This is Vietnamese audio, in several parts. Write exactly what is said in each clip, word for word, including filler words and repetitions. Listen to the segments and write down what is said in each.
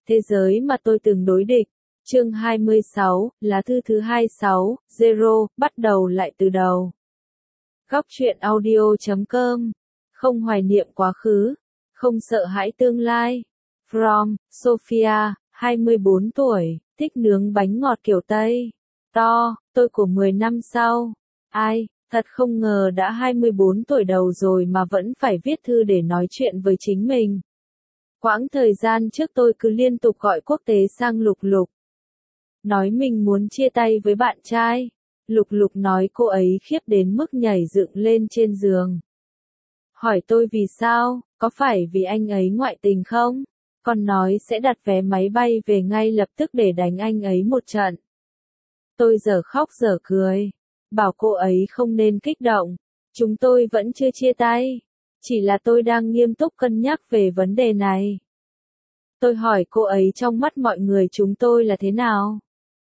Thế giới mà tôi từng đối địch. Chương hai mươi sáu, lá thư thứ hai mươi sáu, Zero, bắt đầu lại từ đầu. Góc truyện audio chấm com. Không hoài niệm quá khứ, không sợ hãi tương lai. From, Sophia, hai mươi bốn tuổi, thích nướng bánh ngọt kiểu Tây. To, tôi của mười năm sau. Ai, thật không ngờ đã hai mươi bốn tuổi đầu rồi mà vẫn phải viết thư để nói chuyện với chính mình. Quãng thời gian trước tôi cứ liên tục gọi quốc tế sang Lục Lục. Nói mình muốn chia tay với bạn trai. Lục Lục nói cô ấy khiếp đến mức nhảy dựng lên trên giường. Hỏi tôi vì sao, có phải vì anh ấy ngoại tình không? Còn nói sẽ đặt vé máy bay về ngay lập tức để đánh anh ấy một trận. Tôi dở khóc dở cười. Bảo cô ấy không nên kích động. Chúng tôi vẫn chưa chia tay. Chỉ là tôi đang nghiêm túc cân nhắc về vấn đề này. Tôi hỏi cô ấy trong mắt mọi người chúng tôi là thế nào?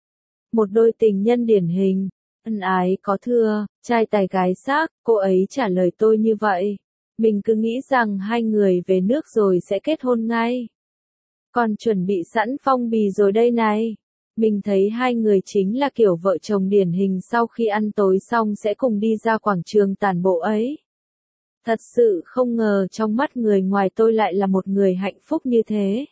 Một đôi tình nhân điển hình, ân ái có thưa, trai tài gái sắc, cô ấy trả lời tôi như vậy. Mình cứ nghĩ rằng hai người về nước rồi sẽ kết hôn ngay. Còn chuẩn bị sẵn phong bì rồi đây này. Mình thấy hai người chính là kiểu vợ chồng điển hình sau khi ăn tối xong sẽ cùng đi ra quảng trường tản bộ ấy. Thật sự không ngờ trong mắt người ngoài tôi lại là một người hạnh phúc như thế.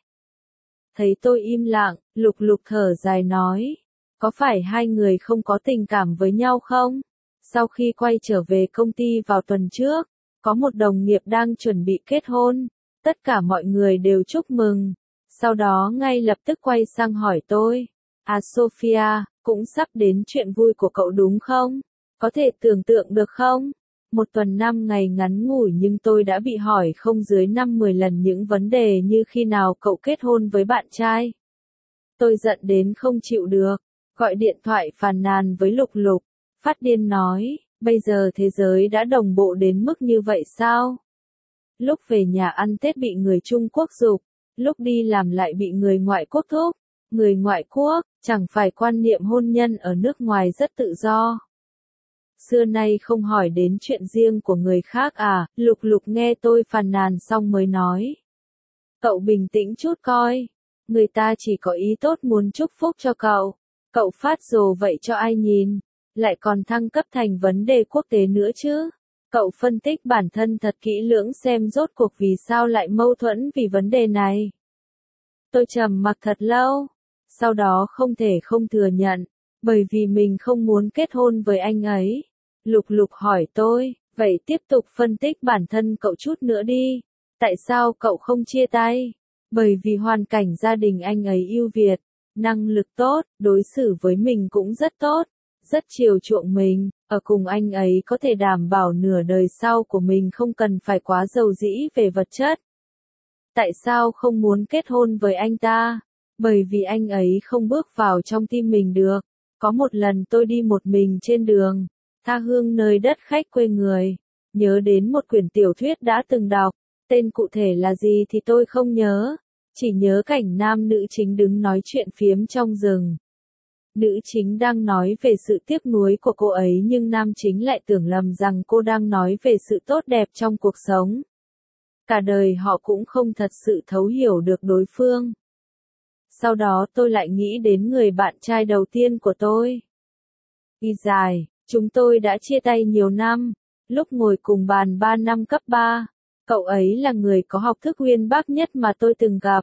Thấy tôi im lặng, Lục Lục thở dài nói. Có phải hai người không có tình cảm với nhau không? Sau khi quay trở về công ty vào tuần trước, có một đồng nghiệp đang chuẩn bị kết hôn. Tất cả mọi người đều chúc mừng. Sau đó ngay lập tức quay sang hỏi tôi. À Sophia, cũng sắp đến chuyện vui của cậu đúng không? Có thể tưởng tượng được không? Một tuần năm ngày ngắn ngủi nhưng tôi đã bị hỏi không dưới năm mười lần những vấn đề như khi nào cậu kết hôn với bạn trai. Tôi giận đến không chịu được, gọi điện thoại phàn nàn với Lục Lục, phát điên nói, bây giờ thế giới đã đồng bộ đến mức như vậy sao? Lúc về nhà ăn Tết bị người Trung Quốc giục, lúc đi làm lại bị người ngoại quốc thúc, người ngoại quốc, chẳng phải quan niệm hôn nhân ở nước ngoài rất tự do. Xưa nay không hỏi đến chuyện riêng của người khác à, Lục Lục nghe tôi phàn nàn xong mới nói. Cậu bình tĩnh chút coi, người ta chỉ có ý tốt muốn chúc phúc cho cậu, cậu phát rồ vậy cho ai nhìn, lại còn thăng cấp thành vấn đề quốc tế nữa chứ. Cậu phân tích bản thân thật kỹ lưỡng xem rốt cuộc vì sao lại mâu thuẫn vì vấn đề này. Tôi trầm mặc thật lâu, sau đó không thể không thừa nhận, bởi vì mình không muốn kết hôn với anh ấy. Lục Lục hỏi tôi, vậy tiếp tục phân tích bản thân cậu chút nữa đi. Tại sao cậu không chia tay? Bởi vì hoàn cảnh gia đình anh ấy ưu việt, năng lực tốt, đối xử với mình cũng rất tốt, rất chiều chuộng mình, ở cùng anh ấy có thể đảm bảo nửa đời sau của mình không cần phải quá giàu dĩ về vật chất. Tại sao không muốn kết hôn với anh ta? Bởi vì anh ấy không bước vào trong tim mình được. Có một lần tôi đi một mình trên đường, tha hương nơi đất khách quê người, nhớ đến một quyển tiểu thuyết đã từng đọc, tên cụ thể là gì thì tôi không nhớ, chỉ nhớ cảnh nam nữ chính đứng nói chuyện phiếm trong rừng. Nữ chính đang nói về sự tiếc nuối của cô ấy nhưng nam chính lại tưởng lầm rằng cô đang nói về sự tốt đẹp trong cuộc sống. Cả đời họ cũng không thật sự thấu hiểu được đối phương. Sau đó tôi lại nghĩ đến người bạn trai đầu tiên của tôi. Y dài, chúng tôi đã chia tay nhiều năm, lúc ngồi cùng bàn ba năm cấp ba, cậu ấy là người có học thức uyên bác nhất mà tôi từng gặp.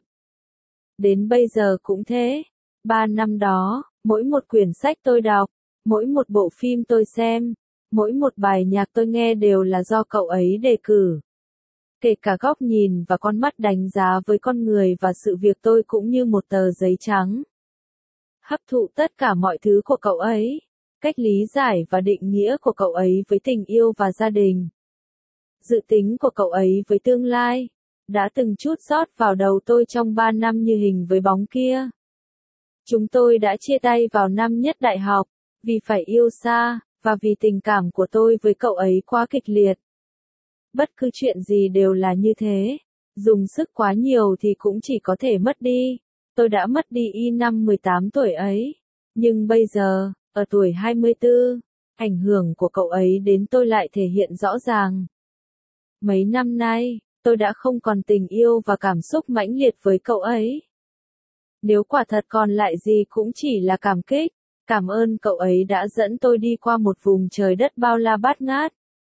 Đến bây giờ cũng thế, ba năm đó, mỗi một quyển sách tôi đọc, mỗi một bộ phim tôi xem, mỗi một bài nhạc tôi nghe đều là do cậu ấy đề cử. Kể cả góc nhìn và con mắt đánh giá với con người và sự việc tôi cũng như một tờ giấy trắng. Hấp thụ tất cả mọi thứ của cậu ấy, cách lý giải và định nghĩa của cậu ấy với tình yêu và gia đình. Dự tính của cậu ấy với tương lai, đã từng chút rót vào đầu tôi trong ba năm như hình với bóng kia. Chúng tôi đã chia tay vào năm nhất đại học, vì phải yêu xa, và vì tình cảm của tôi với cậu ấy quá kịch liệt. Bất cứ chuyện gì đều là như thế, dùng sức quá nhiều thì cũng chỉ có thể mất đi. Tôi đã mất đi y năm mười tám tuổi ấy, nhưng bây giờ, ở tuổi hai mươi tư, ảnh hưởng của cậu ấy đến tôi lại thể hiện rõ ràng. Mấy năm nay, tôi đã không còn tình yêu và cảm xúc mãnh liệt với cậu ấy. Nếu quả thật còn lại gì cũng chỉ là cảm kích. Cảm ơn cậu ấy đã dẫn tôi đi qua một vùng trời đất bao la bát ngát.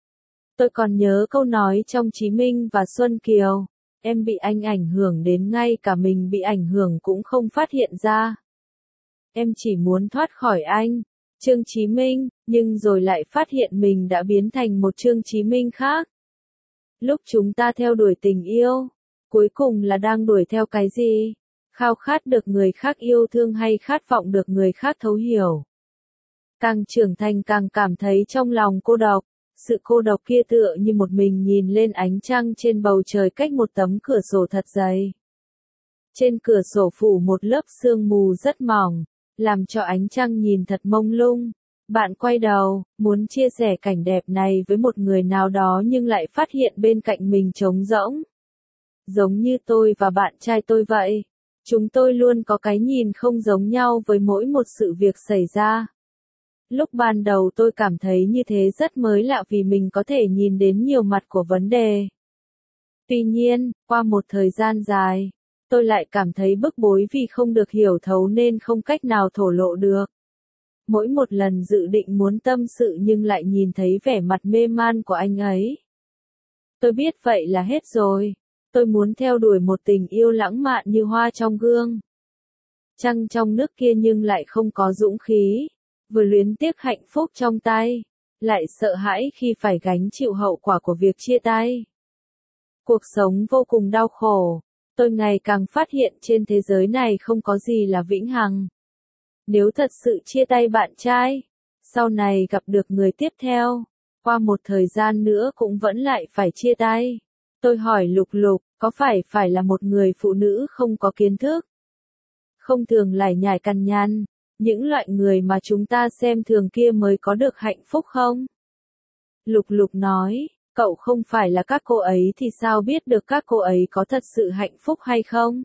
Tôi còn nhớ câu nói trong Chí Minh và Xuân Kiều. Em bị anh ảnh hưởng đến ngay cả mình bị ảnh hưởng cũng không phát hiện ra. Em chỉ muốn thoát khỏi anh, Trương Chí Minh, nhưng rồi lại phát hiện mình đã biến thành một Trương Chí Minh khác. Lúc chúng ta theo đuổi tình yêu, cuối cùng là đang đuổi theo cái gì? Khao khát được người khác yêu thương hay khát vọng được người khác thấu hiểu? Càng trưởng thành càng cảm thấy trong lòng cô độc, sự cô độc kia tựa như một mình nhìn lên ánh trăng trên bầu trời cách một tấm cửa sổ thật dày. Trên cửa sổ phủ một lớp sương mù rất mỏng, làm cho ánh trăng nhìn thật mông lung. Bạn quay đầu, muốn chia sẻ cảnh đẹp này với một người nào đó nhưng lại phát hiện bên cạnh mình trống rỗng. Giống như tôi và bạn trai tôi vậy. Chúng tôi luôn có cái nhìn không giống nhau với mỗi một sự việc xảy ra. Lúc ban đầu tôi cảm thấy như thế rất mới lạ vì mình có thể nhìn đến nhiều mặt của vấn đề. Tuy nhiên, qua một thời gian dài, tôi lại cảm thấy bức bối vì không được hiểu thấu nên không cách nào thổ lộ được. Mỗi một lần dự định muốn tâm sự nhưng lại nhìn thấy vẻ mặt mê man của anh ấy. Tôi biết vậy là hết rồi. Tôi muốn theo đuổi một tình yêu lãng mạn như hoa trong gương. Trăng trong nước kia nhưng lại không có dũng khí. Vừa luyến tiếc hạnh phúc trong tay, lại sợ hãi khi phải gánh chịu hậu quả của việc chia tay. Cuộc sống vô cùng đau khổ. Tôi ngày càng phát hiện trên thế giới này không có gì là vĩnh hằng. Nếu thật sự chia tay bạn trai, sau này gặp được người tiếp theo, qua một thời gian nữa cũng vẫn lại phải chia tay. Tôi hỏi Lục Lục, có phải phải là một người phụ nữ không có kiến thức? Không thường lải nhải cằn nhằn, những loại người mà chúng ta xem thường kia mới có được hạnh phúc không? Lục Lục nói, cậu không phải là các cô ấy thì sao biết được các cô ấy có thật sự hạnh phúc hay không?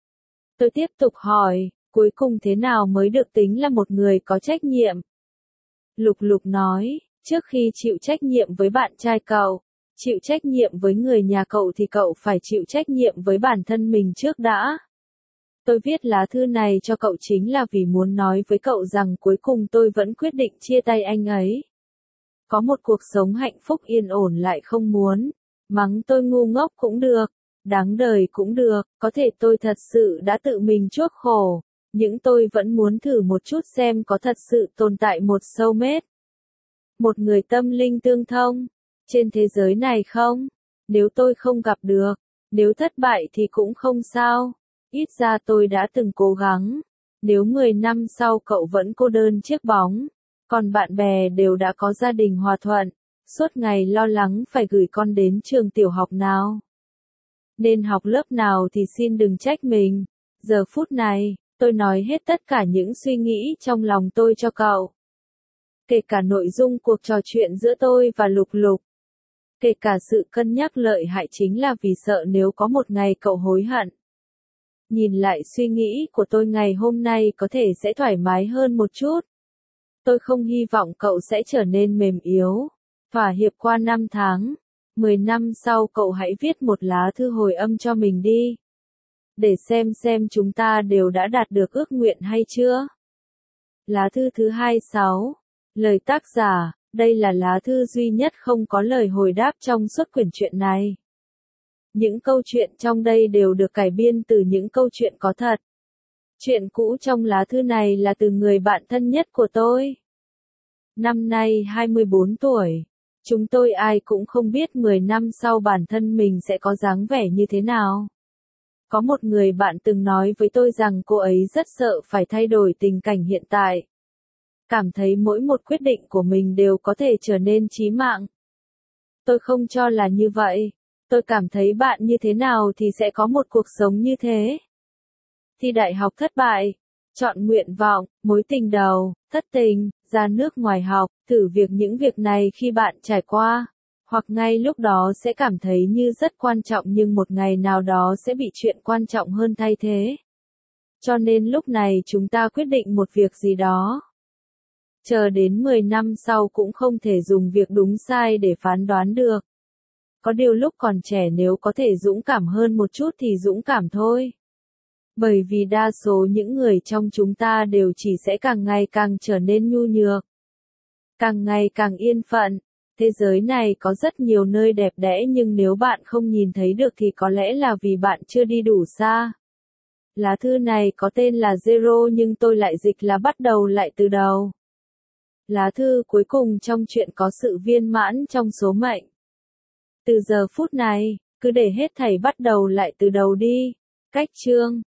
Tôi tiếp tục hỏi, cuối cùng thế nào mới được tính là một người có trách nhiệm? Lục Lục nói, trước khi chịu trách nhiệm với bạn trai cậu, chịu trách nhiệm với người nhà cậu thì cậu phải chịu trách nhiệm với bản thân mình trước đã. Tôi viết lá thư này cho cậu chính là vì muốn nói với cậu rằng cuối cùng tôi vẫn quyết định chia tay anh ấy. Có một cuộc sống hạnh phúc yên ổn lại không muốn. Mắng tôi ngu ngốc cũng được, đáng đời cũng được, có thể tôi thật sự đã tự mình chuốc khổ, nhưng tôi vẫn muốn thử một chút xem có thật sự tồn tại một soulmate. Một người tâm linh tương thông, trên thế giới này không? Nếu tôi không gặp được, nếu thất bại thì cũng không sao. Ít ra tôi đã từng cố gắng. Nếu mười năm sau cậu vẫn cô đơn chiếc bóng, còn bạn bè đều đã có gia đình hòa thuận, suốt ngày lo lắng phải gửi con đến trường tiểu học nào, nên học lớp nào thì xin đừng trách mình. Giờ phút này, tôi nói hết tất cả những suy nghĩ trong lòng tôi cho cậu. Kể cả nội dung cuộc trò chuyện giữa tôi và Lục Lục. Kể cả sự cân nhắc lợi hại chính là vì sợ nếu có một ngày cậu hối hận. Nhìn lại suy nghĩ của tôi ngày hôm nay có thể sẽ thoải mái hơn một chút. Tôi không hy vọng cậu sẽ trở nên mềm yếu, thỏa hiệp qua năm tháng. Mười năm sau cậu hãy viết một lá thư hồi âm cho mình đi. Để xem xem chúng ta đều đã đạt được ước nguyện hay chưa. Lá thư thứ hai mươi sáu. Lời tác giả, đây là lá thư duy nhất không có lời hồi đáp trong suốt quyển truyện này. Những câu chuyện trong đây đều được cải biên từ những câu chuyện có thật. Chuyện cũ trong lá thư này là từ người bạn thân nhất của tôi. Năm nay hai mươi bốn tuổi. Chúng tôi ai cũng không biết mười năm sau bản thân mình sẽ có dáng vẻ như thế nào. Có một người bạn từng nói với tôi rằng cô ấy rất sợ phải thay đổi tình cảnh hiện tại. Cảm thấy mỗi một quyết định của mình đều có thể trở nên chí mạng. Tôi không cho là như vậy. Tôi cảm thấy bạn như thế nào thì sẽ có một cuộc sống như thế. Thi đại học thất bại, chọn nguyện vọng, mối tình đầu, thất tình, ra nước ngoài học, thử việc những việc này khi bạn trải qua, hoặc ngay lúc đó sẽ cảm thấy như rất quan trọng nhưng một ngày nào đó sẽ bị chuyện quan trọng hơn thay thế. Cho nên lúc này chúng ta quyết định một việc gì đó. Chờ đến mười năm sau cũng không thể dùng việc đúng sai để phán đoán được. Có điều lúc còn trẻ nếu có thể dũng cảm hơn một chút thì dũng cảm thôi. Bởi vì đa số những người trong chúng ta đều chỉ sẽ càng ngày càng trở nên nhu nhược, càng ngày càng yên phận. Thế giới này có rất nhiều nơi đẹp đẽ nhưng nếu bạn không nhìn thấy được thì có lẽ là vì bạn chưa đi đủ xa. Lá thư này có tên là Zero nhưng tôi lại dịch là bắt đầu lại từ đầu. Lá thư cuối cùng trong chuyện có sự viên mãn trong số mệnh. Từ giờ phút này, cứ để hết thảy bắt đầu lại từ đầu đi. Cách chương